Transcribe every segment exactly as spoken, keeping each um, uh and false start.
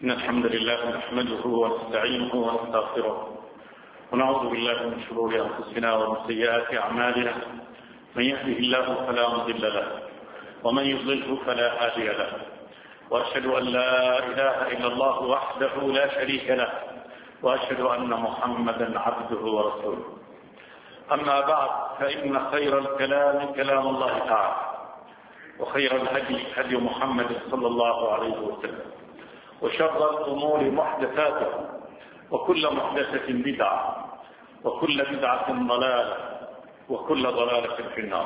إن الحمد لله نحمده ونستعينه ونستغفره ونعوذ بالله من شرور أنفسنا ومن سيئات أعمالنا. من يهده الله فلا مضل له ومن يضلله فلا هادي له، وأشهد أن لا إله إلا الله وحده لا شريك له، وأشهد أن محمدا عبده ورسوله. أما بعد، فإن خير الكلام كلام الله تعالى، وخير الهدي هدي محمد صلى الله عليه وسلم، وشر الأمور محدثاتها، وكل محدثة بدعة، وكل بدعة ضلالة، وكل ضلالة في النار.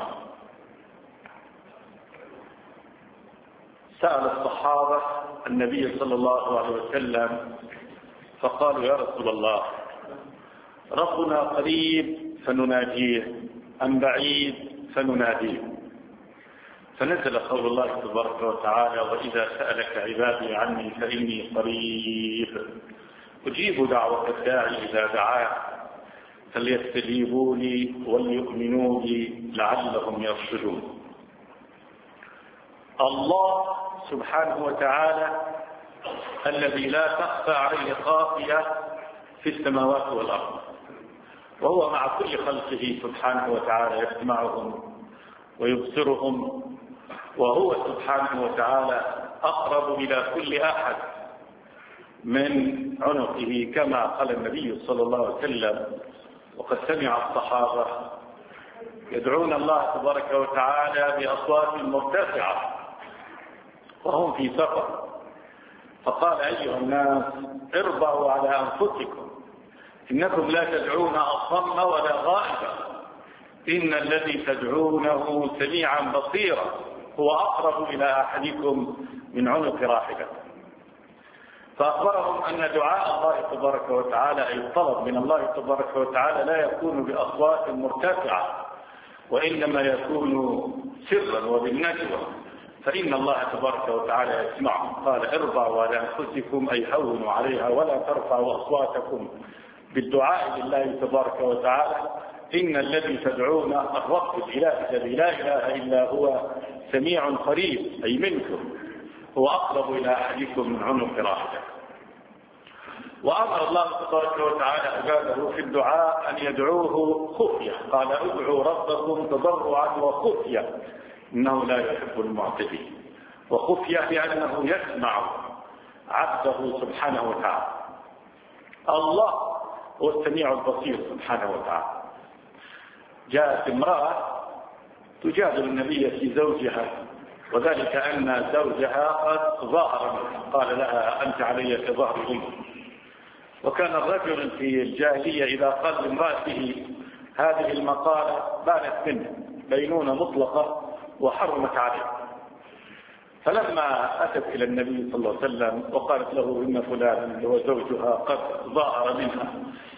سأل الصحابة النبي صلى الله عليه وسلم فقالوا: يا رسول الله، ربنا قريب فنناجيه أم بعيد فنناديه؟ فنزل قول الله تبارك وتعالى: وإذا سألك عبادي عني فإني قريب أجيب دعوة الداعي إذا دعاه فليستجيبوا لي وليؤمنوا بي لعلهم يرشدون. الله سبحانه وتعالى الذي لا تخفى عليه خافية في السماوات والأرض، وهو مع كل خلقه سبحانه وتعالى يسمعهم ويبصرهم، وهو سبحانه وتعالى أقرب إلى كل أحد من عنقه، كما قال النبي صلى الله عليه وسلم: وقد سمع الصحابة يدعون الله تبارك وتعالى بأصوات مرتفعة وهم في سفر، فقال: أيها الناس، اربعوا على أنفسكم، إنكم لا تدعون أصم ولا غائبا، إن الذي تدعونه سميعا بصيرا، هو أقرب إلى أحدكم من عنق راحلته. فأخبرهم أن دعاء الله تبارك وتعالى، أي الطلب من الله تبارك وتعالى، لا يكون بأصوات مرتفعة، وإنما يكون سرا وبالنجوى، فإن الله تبارك وتعالى يسمعهم. قال: اربعوا على أنفسكم، أي هونوا عليها ولا ترفعوا أصواتكم بالدعاء لله تبارك وتعالى، إن الذي تدعون الرب الإله الذي لا إله إلا هو سميع قريب، أي منكم، هو أقرب إلى أحدكم من عنق راحلته. وأمر الله تبارك وتعالى عباده في الدعاء أن يدعوه خفية، قال: ادعوا ربكم تضرعا وخفية إنه لا يحب المعتدين. وخفية لأنه يسمع عبده سبحانه وتعالى. الله هو السميع البصير سبحانه وتعالى. جاءت امرأة تجادل النبي في زوجها، وذلك أن زوجها قد ظاهر منها، قال لها: أنت علي كظهر أمي. وكان الرجل في الجاهلية إذا قال لامرأته هذه المقالة بانت منه بينونة مطلقة وحرمت عليه. فلما أتت إلى النبي صلى الله عليه وسلم وقالت له إن فلان اللي هو زوجها قد ظاهر منها،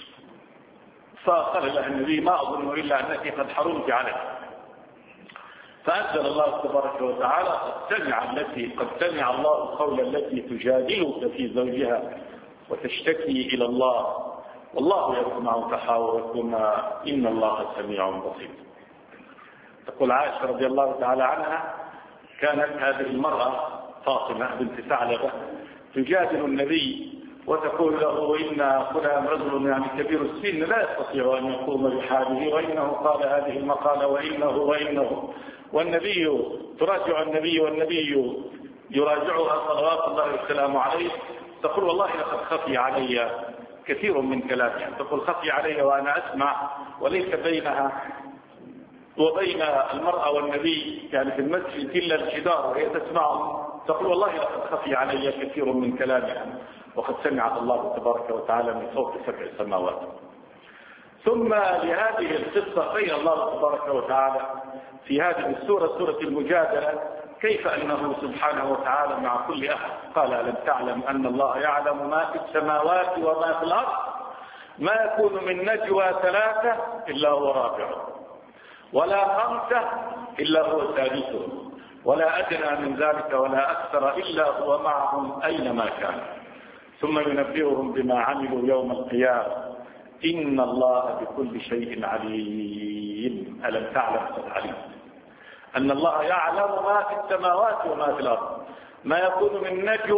فقال لها النبي: ما أظن إلا أنك قد حرمت عليه. فأنزل الله تبارك وتعالى: قد سمع التي قد سمع الله قول التي تجادلك في زوجها وتشتكي إلى الله، والله يسمع تحاوركما إن الله سميع بصير. تقول عائشة رضي الله تعالى عنها: كانت هذه المرأة فاطمة بنت ثعلبة تجادل النبي وتقول له: إن فلان رجل يعني كبير السن لا يستطيع أن يقوم بحاله، وإنه قال هذه المقالة، وإنه وإنه والنبي تراجع النبي والنبي يراجعها صلوات الله وسلامه عليه. تقول: والله لقد خفي علي كثير من كلامها. تقول: خفي علي وأنا أسمع، وليس بينها وبين المرأة والنبي يعني في المسجد إلا الجدار وهي تسمعه. تقول: والله لقد خفي علي كثير من كلامها، وقد سمع الله تبارك وتعالى من فوق سبع سماوات. ثم لهذه القصة بين الله تبارك وتعالى في هذه السورة، سورة المجادلة، كيف أنه سبحانه وتعالى مع كل أحد. قال: ألم تعلم أن الله يعلم ما في السماوات وما في الأرض، ما يكون من نجوى ثلاثة إلا هو رابعهم، ولا خمسة إلا هو سادسهم، ولا أدنى من ذلك ولا أكثر إلا هو معهم أينما كان، ثم ينبئهم بما عملوا يوم القيامة إن الله بكل شيء عليم. ألم تعلم عليم أن الله يعلم ما في السماوات وما في الأرض، ما يكون من نجوى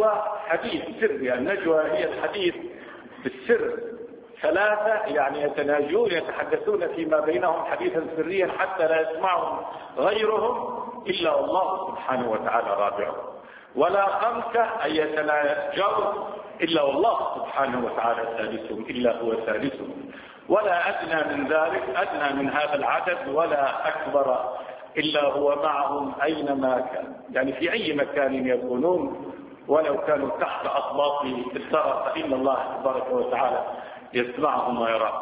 حديث سري. النجوى هي الحديث بالسر، ثلاثة يعني يتناجون يتحدثون فيما بينهم حديثا سريا حتى لا يسمعهم غيرهم إلا الله سبحانه وتعالى رابعهم، ولا خمسة أي يتناجون إلا والله سبحانه وتعالى سادسهم إلا هو سادسهم، ولا أدنى من ذلك، أدنى من هذا العدد ولا أكبر إلا هو معهم أينما كان، يعني في أي مكان يكونون ولو كانوا تحت أطباق الثرى فإن الله تبارك وتعالى يسمعهم ويراهم،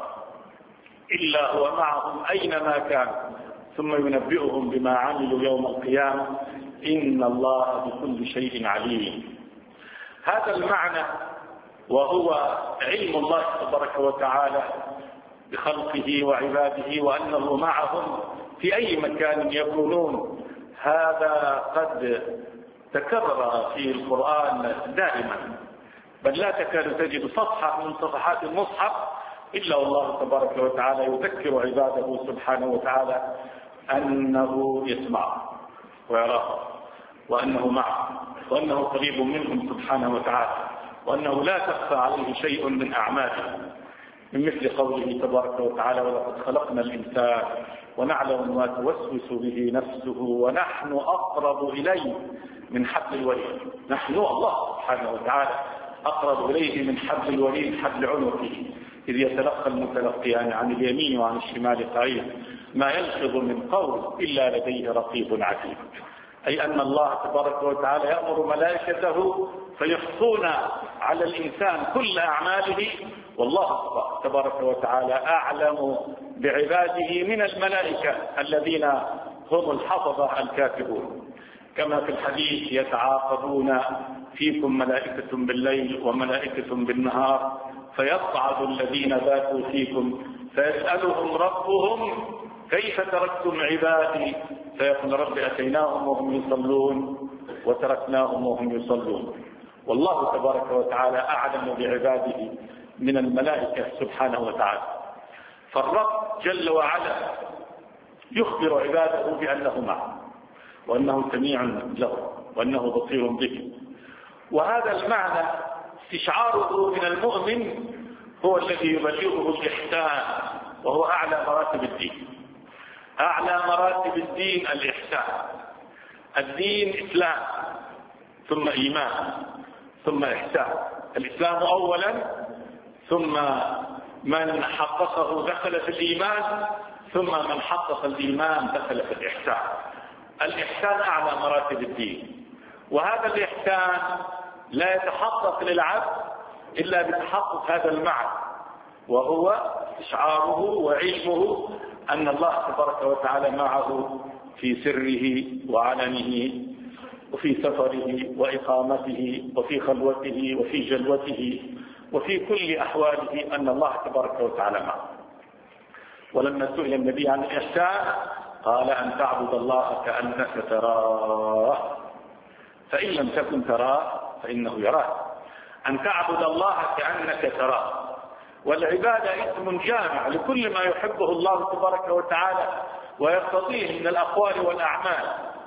إلا هو معهم أينما كان ثم ينبئهم بما عملوا يوم القيامة إن الله بكل شيء عليم. هذا المعنى وهو علم الله تبارك وتعالى بخلقه وعباده وأنه معهم في أي مكان يكونون، هذا قد تكرر في القرآن دائما، بل لا تكاد تجد صفحة من صفحات المصحف إلا والله تبارك وتعالى يذكر عباده سبحانه وتعالى أنه يسمع ويراه، وأنه معه، وأنه قريب منهم سبحانه وتعالى، وأنه لا تخفى عليه شيء من أعمالهم، من مثل قوله تبارك وتعالى ولقد خلقنا الإنسان ونعلم ما توسوس به نفسه ونحن أقرب إليه من حبل الوريد. نحن الله سبحانه وتعالى أقرب إليه من حبل الوريد حبل عنقه إذ يتلقى المتلقيان عن اليمين وعن الشمال قعيد ما يلفظ من قول إلا لديه رقيب عتيد، أي أن الله تبارك وتعالى يأمر ملائكته فيحصون على الإنسان كل أعماله، والله تبارك وتعالى أعلم بعباده من الملائكة الذين هم الحفظة الكاتبون، كما في الحديث يتعاقبون فيكم ملائكة بالليل وملائكة بالنهار فيصعد الذين باتوا فيكم فيسألهم ربهم كيف تركتم عبادي فيقول رب أتيناهم وهم يصلون وتركناهم وهم يصلون. والله تبارك وتعالى أعلم بعباده من الملائكة سبحانه وتعالى، فالرب جل وعلا يخبر عباده بأنه معه وأنه سميع له وأنه بصير به، وهذا المعنى استشعاره من المؤمن هو الذي يبلغه الإحسان، وهو أعلى مراتب الدين. أعلى مراتب الدين الإحسان. الدين إسلام ثم إيمان ثم إحسان. الإسلام أولا، ثم من حققه دخل في الإيمان، ثم من حقق الإيمان دخل في الإحسان. الإحسان أعلى مراتب الدين، وهذا الإحسان لا يتحقق للعبد إلا بتحقق هذا المعنى، وهو استشعاره وعلمه أن الله تبارك وتعالى معه في سره وعلنه وفي سفره وإقامته وفي خلوته وفي جلوته وفي كل أحواله أن الله تبارك وتعالى معه. ولما سئل النبي عن الإحسان قال أن تعبد الله كأنك تراه فإن لم تكن تراه فإنه يراك. أن تعبد الله كأنك تراه، والعبادة اسم جامع لكل ما يحبه الله تبارك وتعالى ويقتضيه من الأقوال والأعمال.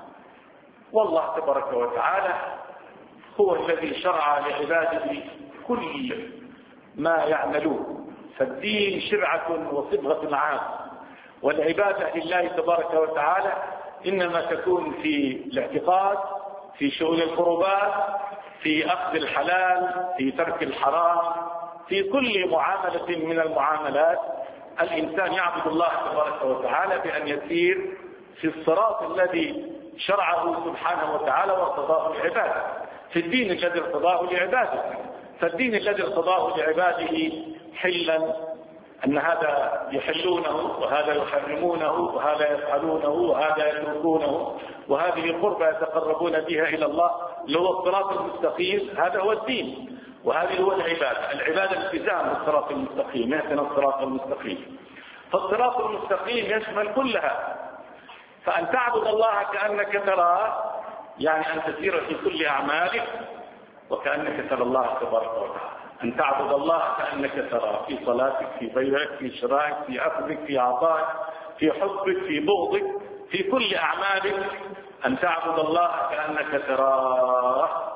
والله تبارك وتعالى هو الذي شرع لعباده كل ما يعملون، فالدين شرعة وصبغة عامة، والعبادة لله تبارك وتعالى إنما تكون في الاعتقاد، في شؤون القربات، في أخذ الحلال، في ترك الحرام، في كل معاملة من المعاملات الإنسان يعبد الله تبارك وتعالى بأن يسير في الصراط الذي شرعه سبحانه وتعالى وارتضاه لعباده، في الدين الذي ارتضاه لعباده. فالدين الذي ارتضاه لعباده حلا أن هذا يحلونه وهذا يحرمونه وهذا يفعلونه وهذا يتركونه، وهذه قربة يتقربون بها إلى الله اللي هو الصراط المستقيم، هذا هو الدين، وهذه هو العبادة. العبادة الالتزام بالصراط المستقيم، يهتنا الصراط المستقيم. فالصراط المستقيم يشمل كلها. فأن تعبد الله كأنك تراه يعني أن تسير في كل أعمالك وكأنك ترى الله تبارك وتعالى. أن تعبد الله كأنك تراه في صلاتك، في بيعك، في شرائك، في أخذك، في عطائك، في حبك، في بغضك، في كل أعمالك. أن تعبد الله كأنك تراه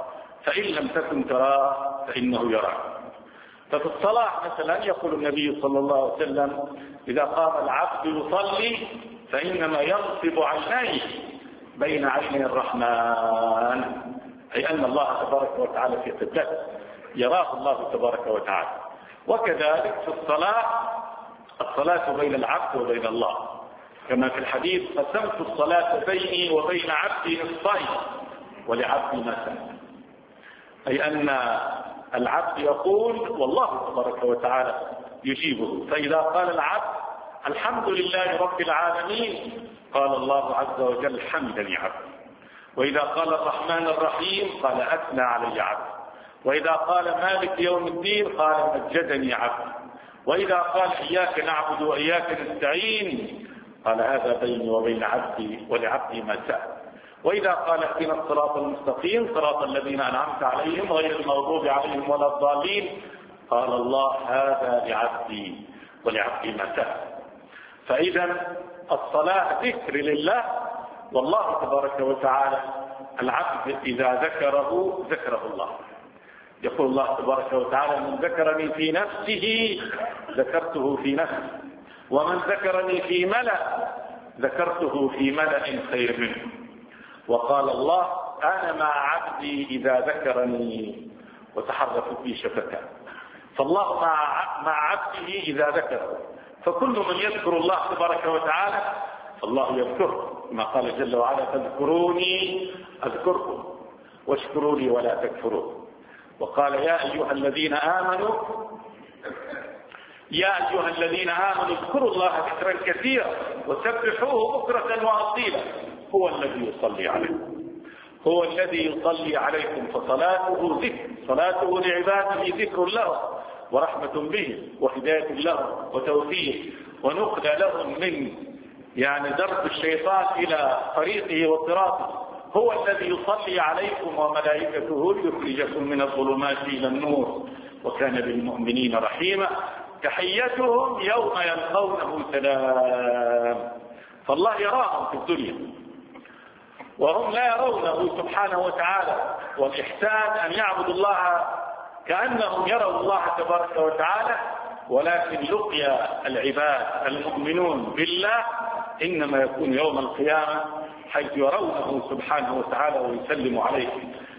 فإن لم تكن تراه فإنه يراك. ففي الصلاة مثلا يقول النبي صلى الله عليه وسلم إذا قام العبد يصلي فإنما ينصب عينيه بين عيني الرحمن، أي أن الله تبارك وتعالى في قبلته يراه الله تبارك وتعالى. وكذلك في الصلاة الصلاة بين العبد وبين الله، كما في الحديث قسمت الصلاة بيني وبين عبدي نصفين ولعبدي ما سأل، أي أن العبد يقول والله تبارك وتعالى يجيبه. فإذا قال العبد الحمد لله رب العالمين قال الله عز وجل حمدني عبدي، وإذا قال الرحمن الرحيم قال أثنى علي عبدي، وإذا قال مالك يوم الدين قال مجدني عبدي، وإذا قال إياك نعبد وإياك نستعين قال هذا بيني وبين عبدي ولعبدي ما سأل، وإذا قال اهدنا الصراط المستقيم صراط الذين أنعمت عليهم غير المغضوب عليهم ولا الضالين قال الله هذا لعبدي ولعبدي ما سأل. فإذا الصلاة ذكر لله، والله تبارك وتعالى العبد إذا ذكره ذكره الله. يقول الله تبارك وتعالى من ذكرني في نفسه ذكرته في نفسي، ومن ذكرني في ملأ ذكرته في ملأ خير منه. وقال الله أنا مع عبدي إذا ذكرني وتحركت بي شفتاه. فالله مع مع عبده إذا ذكره، فكل من يذكر الله تبارك وتعالى فالله يذكره، كما قال جل وعلا فاذكروني أذكركم واشكروا لي ولا تكفرون. وقال يا أيها الذين آمنوا يا أيها الذين آمنوا اذكروا الله ذكرا كثيرا وسبحوه بكرة وأصيلا هو الذي يصلي عليكم هو الذي يصلي عليكم فصلاته ذكر، صلاته لعباده ذكر له ورحمة به وهداية له وتوفيق ونقل لهم من يعني درب الشيطان إلى طريقه وصراطه. هو الذي يصلي عليكم وملائكته ليخرجكم من الظلمات إلى النور وكان بالمؤمنين رحيما. تحيتهم يوم يلقونه سلام. فالله يراهم في الدنيا وهم لا يرونه سبحانه وتعالى. والإحسان أن يعبدوا الله كأنهم يروا الله تبارك وتعالى، ولكن لقيا العباد المؤمنون بالله إنما يكون يوم القيامة حيث يرونه سبحانه وتعالى ويسلم عليه.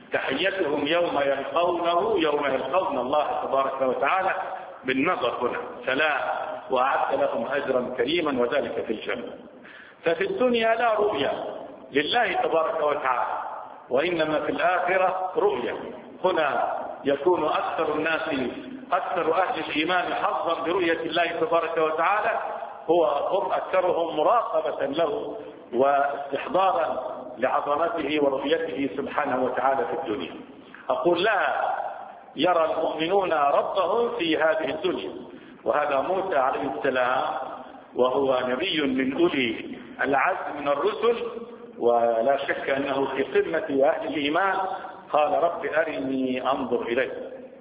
تحيتهم يوم يلقونه يوم يلقون الله تبارك وتعالى بالنظر هنا سلام، وأعد لهم أجرا كريما وذلك في الجنة. ففي الدنيا لا رؤيا لله تبارك وتعالى، وإنما في الآخرة رؤيا. هنا يكون أكثر الناس أكثر أهل الإيمان حظا برؤية الله تبارك وتعالى هو هم أكثرهم مراقبة له واستحضارا لعظمته ورؤيته سبحانه وتعالى في الدنيا. أقول لا يرى المؤمنون ربهم في هذه الدنيا. وهذا موسى عليه السلام وهو نبي من أولي العزم من الرسل، ولا شك أنه في قمة أهل الإيمان. قال رب أرني أنظر إليك.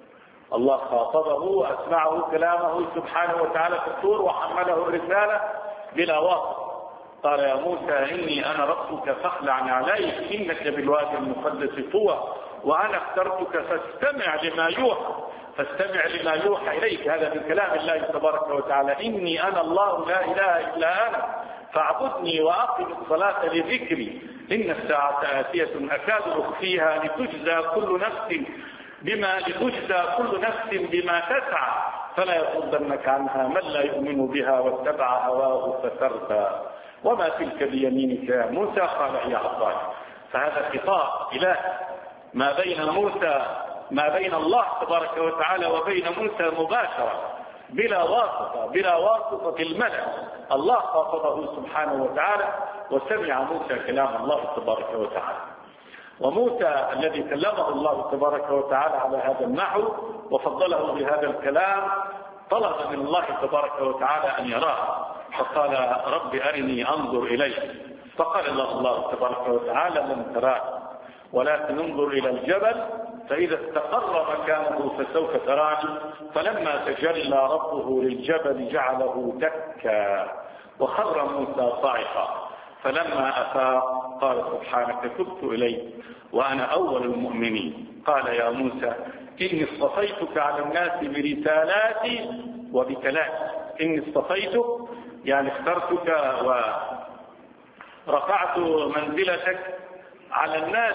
الله خاطبه وأسمعه كلامه سبحانه وتعالى في الطور وحمله الرسالة بلا واسطة. قال يا موسى إني أنا ربك فاخلع عليك إنك بالوادي المقدس طوى وأنا اخترتك فاستمع لما يوحى فاستمع لما يوحى إليك. هذا من كلام الله تبارك وتعالى إني أنا الله لا إله إلا أنا فاعبدني وأقم الصلاة لذكري إن الساعة آتية أكاد أخفيها لتجزى كل نفس بما لتجزى كل نفس بما تسعى فلا يصدنك عنها من لا يؤمن بها واتبع هواه فتردى. وما تلك بيمينك يا موسى؟ قال هي عصاي. فهذا خطاب إله ما بين موسى ما بين الله تبارك وتعالى وبين موسى مباشرة بلا واسطة بلا واسطة الملأ. الله خاطبه سبحانه وتعالى وسمع موسى كلام الله تبارك وتعالى. وموسى الذي كلمه الله تبارك وتعالى على هذا النحو وفضله بهذا الكلام طلب من الله تبارك وتعالى أن يراه، فقال رب أرني أنظر إليه. فقال الله, الله تبارك وتعالى لن تراه ولكن انظر إلى الجبل فإذا استقر مكانه فسوف تراني. فلما تجلى ربه للجبل جعله دكا وخر موسى صاعقا فلما أفاق قال سبحانك تبت إليك وأنا أول المؤمنين. قال يا موسى إني اصطفيتك على الناس برسالاتي وبكلامي. إني اصطفيتك يعني اخترتك ورفعت منزلتك على الناس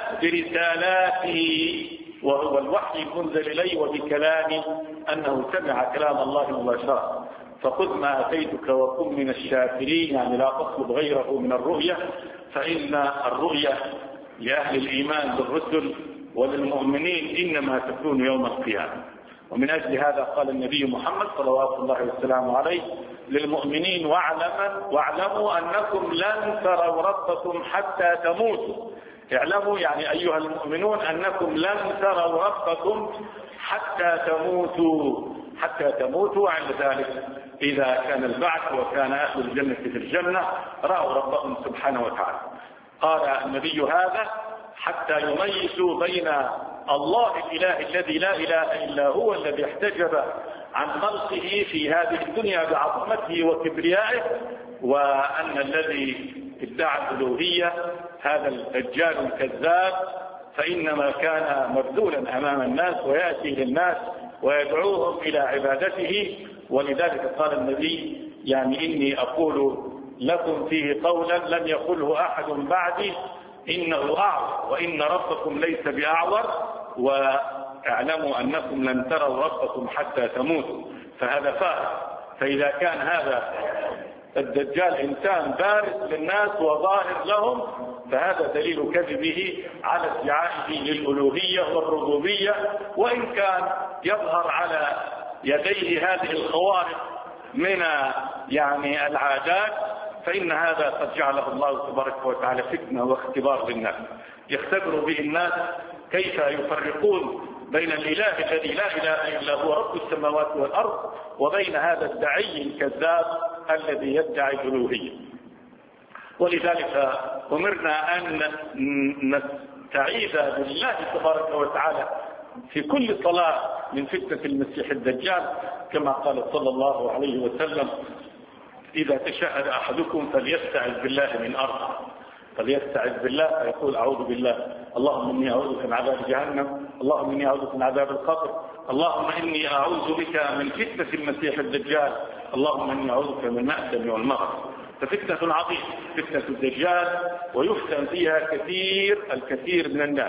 برسالاتي وهو الوحي المنزل إلي، وبكلامي أنه سمع كلام الله مباشرة. فخذ ما أتيتك وكن من الشاكرين، يعني لا تطلب غيره من الرؤية، فإن الرؤية لأهل الإيمان بالرسل وللمؤمنين إنما تكون يوم القيامة. ومن أجل هذا قال النبي محمد صلوات الله وسلامه عليه للمؤمنين واعلموا, واعلموا أنكم لن تروا ربكم حتى تموتوا. اعلموا يعني أيها المؤمنون أنكم لن تروا ربكم حتى تموتوا حتى تموتوا عند ذلك إذا كان البعث وكان أهل الجنة في الجنة رأوا ربهم سبحانه وتعالى. قال النبي هذا حتى يميزوا بين الله الإله الذي لا إله إلا هو الذي احتجب عن خلقه في هذه الدنيا بعظمته وكبريائه، وأن الذي ادعى الألوهية هذا الدجال الكذاب فإنما كان مبذولا أمام الناس ويأتي للناس ويدعوهم إلى عبادته. ولذلك قال النبي يعني إني أقول لكم فيه قولا لم يقله أحد بعدي إنه أعور وإن ربكم ليس بأعور، واعلموا أنكم لن تروا ربكم حتى تموتوا. فهذا فارق. فإذا كان هذا الدجال إنسان بارز للناس وظاهر لهم فهذا دليل كذبه على ادعائه للألوهية والربوبية، وإن كان يظهر على يديه هذه الخوارق من يعني العادات فإن هذا قد جعله الله تبارك وتعالى فتنة واختبار للناس، يختبر به الناس كيف يفرقون بين الإله الذي لا إله إلا هو رب السماوات والأرض وبين هذا الداعي الكذاب الذي يدعي الألوهية. ولذلك أمرنا أن نستعيذ بالله تبارك وتعالى في كل صلاة من فتنة المسيح الدجال، كما قال صلى الله عليه وسلم إذا تشهد أحدكم فليستعذ بالله من أربع. فليستعذ بالله فيقول أعوذ بالله اللهم إني أعوذ بك من عذاب جهنم، اللهم إني أعوذ بك من عذاب القبر، اللهم إني أعوذ بك من فتنة المسيح الدجال، اللهم إني أعوذ بك من المأثم والمغرب. ففتنة عظيمة فتنة الدجال، ويفتن فيها كثير الكثير من الناس،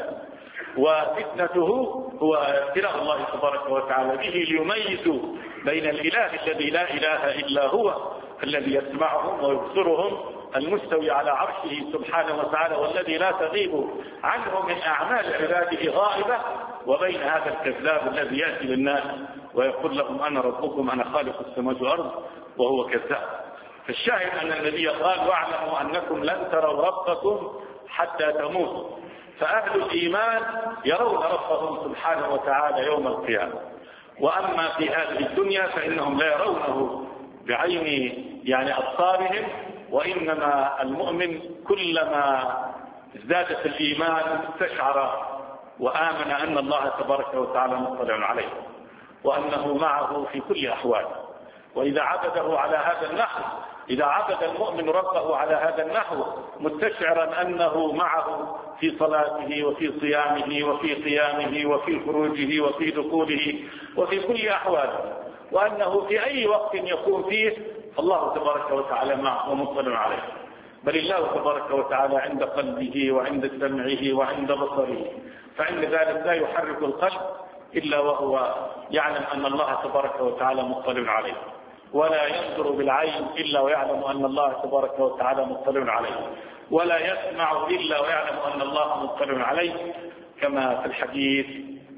وفتنته هو ابتلاء الله تبارك وتعالى به ليميزوا بين الإله الذي لا إله إلا هو الذي يسمعهم ويبصرهم المستوي على عرشه سبحانه وتعالى والذي لا تغيب عنه من أعمال عباده غائبة، وبين هذا الكذاب الذي يأتي للناس ويقول لهم أنا ربكم أنا خالق السماوات والأرض وهو كذاب. فالشاهد أن النبي قال واعلموا أنكم لن تروا ربكم حتى تموتوا. فأهل الإيمان يرون ربهم سبحانه وتعالى يوم القيامة، وأما في هذه الدنيا فإنهم لا يرونه بعين يعني أبصارهم، وإنما المؤمن كلما ازدادت الإيمان استشعر وآمن أن الله تبارك وتعالى مطلع عليه وأنه معه في كل أحواله. وإذا عبده على هذا النحو، إذا عبد المؤمن ربه على هذا النحو مستشعرا أنه معه في صلاته وفي صيامه وفي قيامه وفي خروجه وفي دخوله وفي كل أحواله، وأنه في أي وقت يكون فيه الله تبارك وتعالى معه ومطلع عليه. بل الله تبارك وتعالى عند قلبه وعند سمعه وعند بصره، فعند ذلك لا يحرك القلب إلا وهو يعلم أن الله تبارك وتعالى مطلع عليه، ولا ينظر بالعين إلا ويعلم أن الله تبارك وتعالى مطلع عليه، ولا يسمع إلا ويعلم أن الله مطلع عليه، كما في الحديث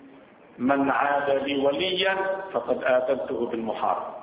من عاد لي وليا فقد آذنته بالمحاربة.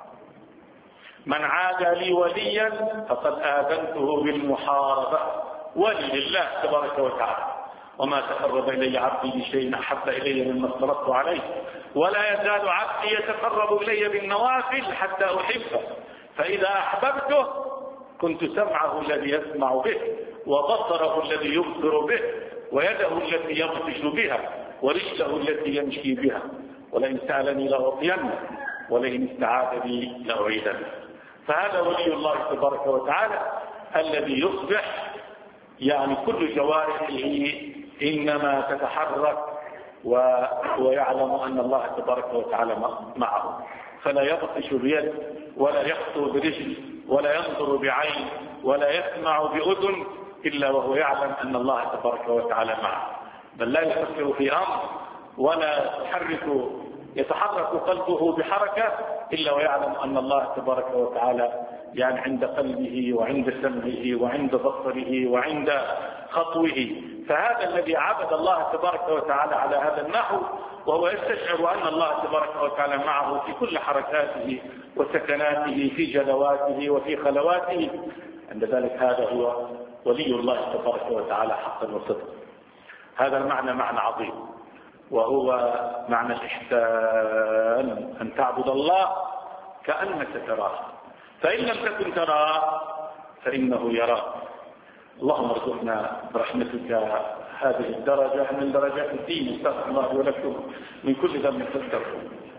من عاد لي وليا فقد آذنته بالمحاربة. ولي لله تبارك وتعالى، وما تقرب إلي عبدي بشيء أحب إلي مما افترضت عليه، ولا يزال عبدي يتقرب إلي بالنوافل حتى أحبه، فإذا أحببته كنت سمعه الذي يسمع به، وبصره الذي يبصر به، ويده التي يبطش بها، ورجله التي يمشي بها، ولئن سألني لأعطينه ولئن استعاذ بي لأعيذنه. فهذا ولي الله تبارك وتعالى الذي يصبح يعني كل جوارحه إنما تتحرك ويعلم أن الله تبارك وتعالى معه، فلا يبطش بيد ولا يخطو برجل ولا ينظر بعين ولا يسمع بأذن إلا وهو يعلم أن الله تبارك وتعالى معه، بل لا يفكر في أمر ولا يتحرك يتحرك قلبه بحركة إلا ويعلم أن الله تبارك وتعالى يعني عند قلبه وعند سمعه وعند بصره وعند خطوه. فهذا الذي عبد الله تبارك وتعالى على هذا النحو وهو يستشعر أن الله تبارك وتعالى معه في كل حركاته وسكناته، في جلواته وفي خلواته، عند ذلك هذا هو ولي الله تبارك وتعالى حقا وصدقا. هذا المعنى معنى عظيم، وهو معنى الإحسان، أن تعبد الله كأنك تراه، فإن لم تكن تراه فإنه يراك. اللهم ارزقنا برحمتك هذه الدرجة من درجات الدين. استغفر الله ولكم من كل ذنب فاستغفروه.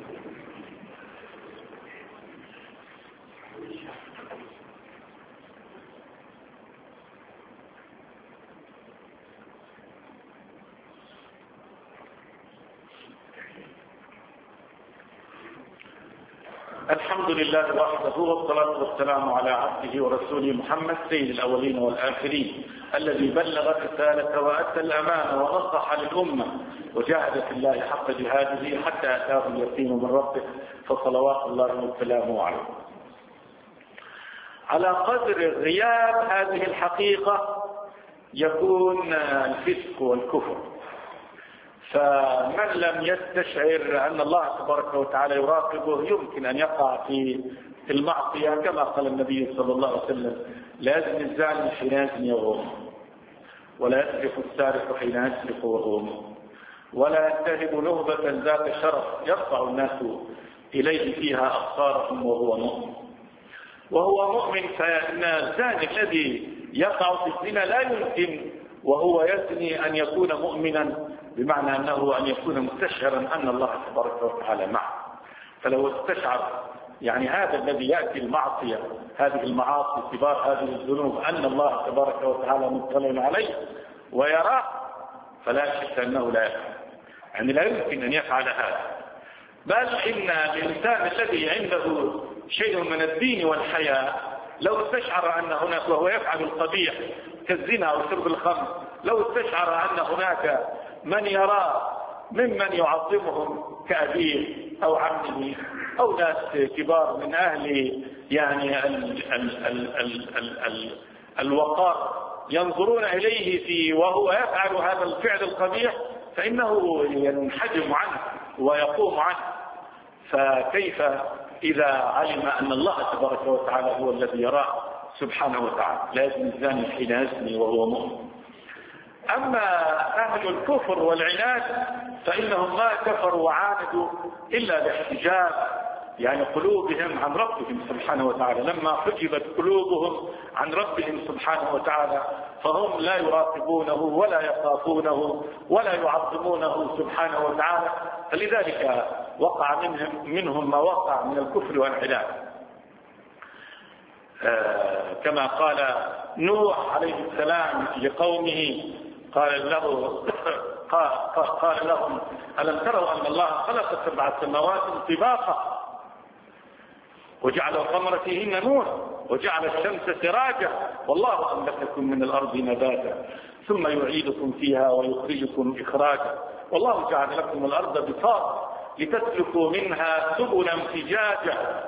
الحمد لله وحده، والصلاة والسلام على عبده ورسوله محمد سيد الأولين والآخرين، الذي بلغ الرسالة وأدى الأمانة ونصح للأمة وجاهد في الله حق جهاده حتى أتاه اليقين من ربه، فصلوات الله وسلامه عليه. على قدر غياب هذه الحقيقة يكون الفسق والكفر، فمن لم يستشعر أن الله تبارك وتعالى يراقبه يمكن أن يقع في المعصية، كما قال النبي صلى الله عليه وسلم: لا يزني الزاني حين يزني وهو مؤمن، ولا يسرق السارق حين يسرق وهو مؤمن، ولا ينتهب نهبة ذات شرف يرفع الناس إليه فيها أبصارهم وهو مؤمن. وهو مؤمن، فإن الزاني الذي يقع في الزنا لا يمكن وهو يزني أن يكون مؤمنا، بمعنى أنه أن يكون مستشعرا أن الله تبارك وتعالى معه. فلو استشعر يعني هذا الذي يأتي المعصية، هذه المعاصي كبار هذه الذنوب، أن الله تبارك وتعالى مطلع عليه ويراه، فلا شك أنه لا يفعل، يعني لا يمكن أن يفعل هذا. بل إن الإنسان الذي عنده شيء من الدين والحياء لو استشعر أن هناك، وهو يفعل القبيح كالزنا أو شرب الخمر، لو استشعر أن هناك من يرى ممن يعظمهم كأبيه أو عمه أو ناس كبار من أهل يعني ال ال ال ال ال ال الوقار ينظرون إليه في وهو يفعل هذا الفعل القبيح، فإنه ينحجم عنه ويقوم عنه. فكيف إذا علم أن الله تبارك وتعالى هو الذي يراه سبحانه وتعالى؟ لا يزني الزاني حين يزني وهو مؤمن. أما أهل الكفر والعناد فإنهم ما كفروا وعاندوا إلا باحتجاب يعني قلوبهم عن ربهم سبحانه وتعالى. لما حجبت قلوبهم عن ربهم سبحانه وتعالى فهم لا يراقبونه ولا يخافونه ولا يعظمونه سبحانه وتعالى، فلذلك وقع منهم, منهم ما وقع من الكفر والعناد. آه كما قال نوح عليه السلام لقومه، قال له قال, قال لهم: ألم تروا أن الله خلق سبع سماوات طباقا وجعل القمر فيهن نورا وجعل الشمس سراجا والله أنبتكم من الأرض نباتا ثم يعيدكم فيها ويخرجكم إخراجا والله جعل لكم الأرض بساطا لتسلكوا منها سبلا فجاجا.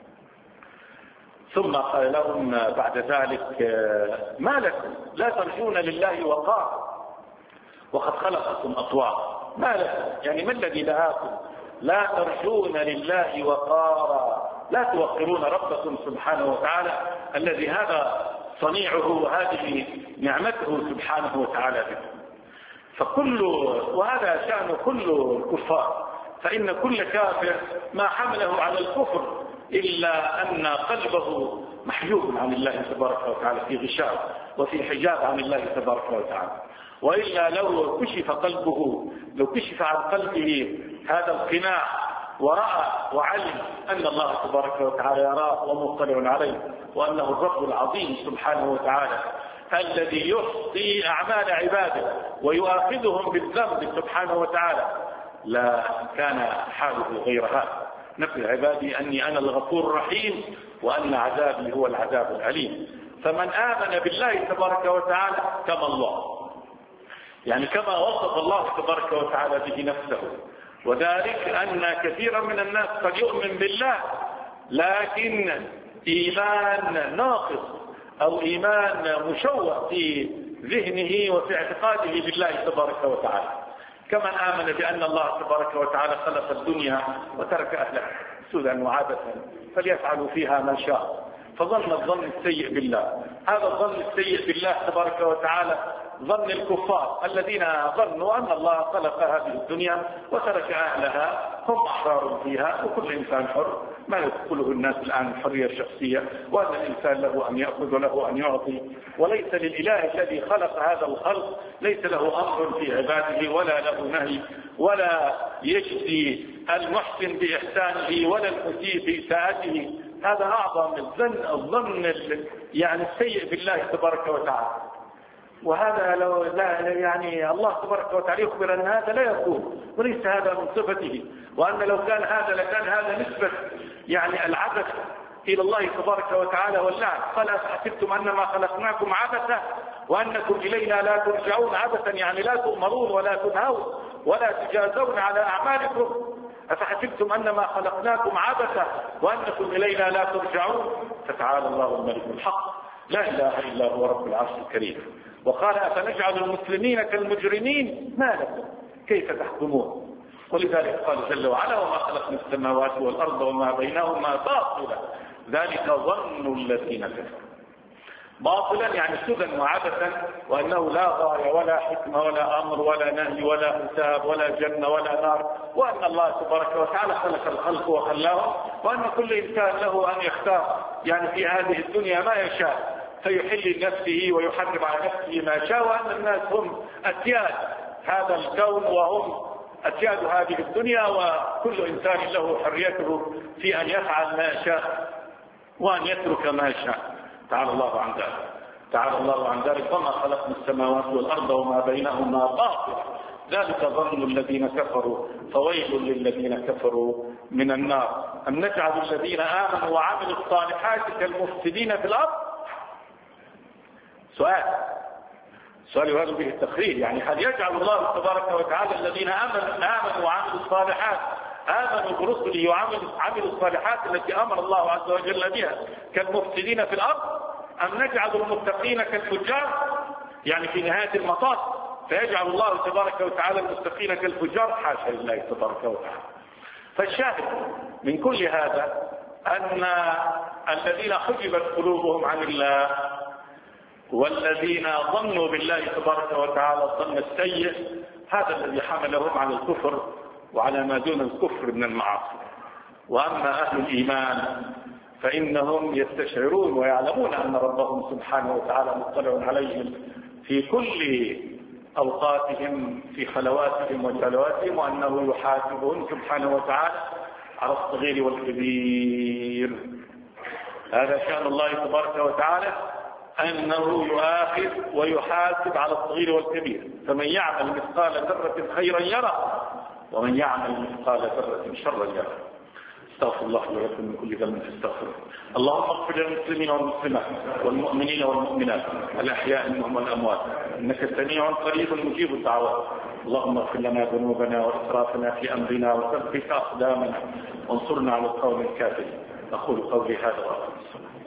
ثم قال لهم بعد ذلك: ما لكم لا ترجون لله وقارا وقد خلقكم أطوارا. ما لكم يعني ما الذي لهاكم لا ترجون لله وقارا، لا توقرون ربكم سبحانه وتعالى الذي هذا صنيعه وهذه نعمته سبحانه وتعالى بكم. فكل وهذا شأن كل الكفار، فإن كل كافر ما حمله على الكفر إلا أن قلبه محجوب عن الله تبارك وتعالى، في غشاء وفي حجاب عن الله تبارك وتعالى. وإلا لو كشف قلبه لو كشف عن قلبه هذا القناع ورأى وعلم أن الله تبارك وتعالى يراه ومطلع عليه وأنه الرب العظيم سبحانه وتعالى الذي يحصي أعمال عباده ويؤاخذهم بالذنب سبحانه وتعالى لا كان حاله غير هذا. نبئ عبادي أني أنا الغفور الرحيم وأن عذابي هو العذاب الأليم. فمن آمن بالله تبارك وتعالى كما الله، يعني كما وصف الله تبارك وتعالى به نفسه، وذلك أن كثيرا من الناس قد يؤمن بالله لكن إيمان ناقص أو إيمان مشوه في ذهنه وفي اعتقاده بالله تبارك وتعالى. كمن آمن بأن الله تبارك وتعالى خلق الدنيا وترك أهلها سدى وعادة فليفعلوا فيها ما شاء، فظن الظن السيء بالله. هذا الظن السيء بالله تبارك وتعالى ظن الكفار الذين ظنوا أن الله خلق هذه الدنيا وترك أهلها هم أحرار فيها، وكل إنسان حر ما يدخله الناس الآن الحرية الشخصية، وأن الإنسان له أن يأخذ وله أن يعطي، وليس للإله الذي خلق هذا الخلق ليس له أمر في عباده ولا له نهي، ولا يجزي المحسن بإحسانه ولا المسيء بإساءته. هذا أعظم الظن الظن يعني السيء بالله تبارك وتعالى. وهذا لو لا يعني الله تبارك وتعالى يخبر أن هذا لا يكون وليس هذا من صفته، وأن لو كان هذا لكان هذا نسبة يعني العبث إلى الله تبارك وتعالى واللعب. قال أحسبتم أنما خلقناكم عبثا وأنكم إلينا لا ترجعون. عبثا يعني لا تؤمرون ولا تنهون ولا تجازون على أعمالكم. أفحسبتم أنما خلقناكم عبثا وأنكم إلينا لا ترجعون. فتعالى الله الملك الحق لا إله إلا هو رب العرش الكريم. وقال أفنجعل المسلمين كالمجرمين ما لكم كيف تحكمون. ولذلك قال جل وعلا وما خلقنا السماوات والأرض وما بينهما باطلا ذلك ظن الذين كفروا. باطلا يعني سدى وعبثا، وأنه لا غاية ولا حكمة ولا أمر ولا نهي ولا حساب ولا جنة ولا نار، وأن الله تبارك وتعالى خلق الخلق وخلاهم، وأن كل إنسان له أن يختار يعني في هذه الدنيا ما يشاء فيحل لنفسه ويحرم على نفسه ما شاء، وأن الناس هم أسياد هذا الكون وهم أسياد هذه الدنيا، وكل إنسان له حريته في أن يفعل ما شاء وأن يترك ما شاء. تعالى الله عن ذلك تعالى الله عن ذلك وما خلقنا السماوات والأرض وما بينهما باطلا ذلك ظن الذين كفروا فويل للذين كفروا من النار. أم نجعل الذين آمنوا وعملوا الصالحات كالمفسدين في الأرض؟ سؤال سؤال يراد به التخريج، يعني هل يجعل الله تبارك وتعالى الذين آمنوا آمنوا وعملوا الصالحات آمنوا برسله وعملوا عملوا الصالحات التي أمر الله عز وجل بها كالمفسدين في الأرض؟ أم نجعل المتقين كالفجار؟ يعني في نهاية المطاف فيجعل الله تبارك وتعالى المتقين كالفجار؟ حاشا لله تبارك وتعالى. فالشاهد من كل هذا أن الذين حجبت قلوبهم عن الله والذين ظنوا بالله تبارك وتعالى الظن السيء هذا الذي حملهم على الكفر وعلى ما دون الكفر من المعاصي. وأما أهل الإيمان فإنهم يستشعرون ويعلمون أن ربهم سبحانه وتعالى مطلع عليهم في كل أوقاتهم في خلواتهم وجلواتهم، وأنه يحاسبهم سبحانه وتعالى على الصغير والكبير. هذا شأن الله تبارك وتعالى أنه يؤاخذ ويحاسب على الصغير والكبير. فمن يعمل مثقال ذرة خيرا يرى ومن يعمل مثقال ذرة شرا يرى. استغفر الله لي ولكم من كل ذنب فاستغفروه. اللهم اغفر للمسلمين والمسلمات والمؤمنين والمؤمنات الأحياء منهم والأموات إنك سميع قريب مجيب الدعوات. اللهم اغفر لنا ذنوبنا وإسرافنا في أمرنا وثبت أقدامنا وانصرنا على القوم الكافرين. أقول قولي هذا وأقول الصلاة.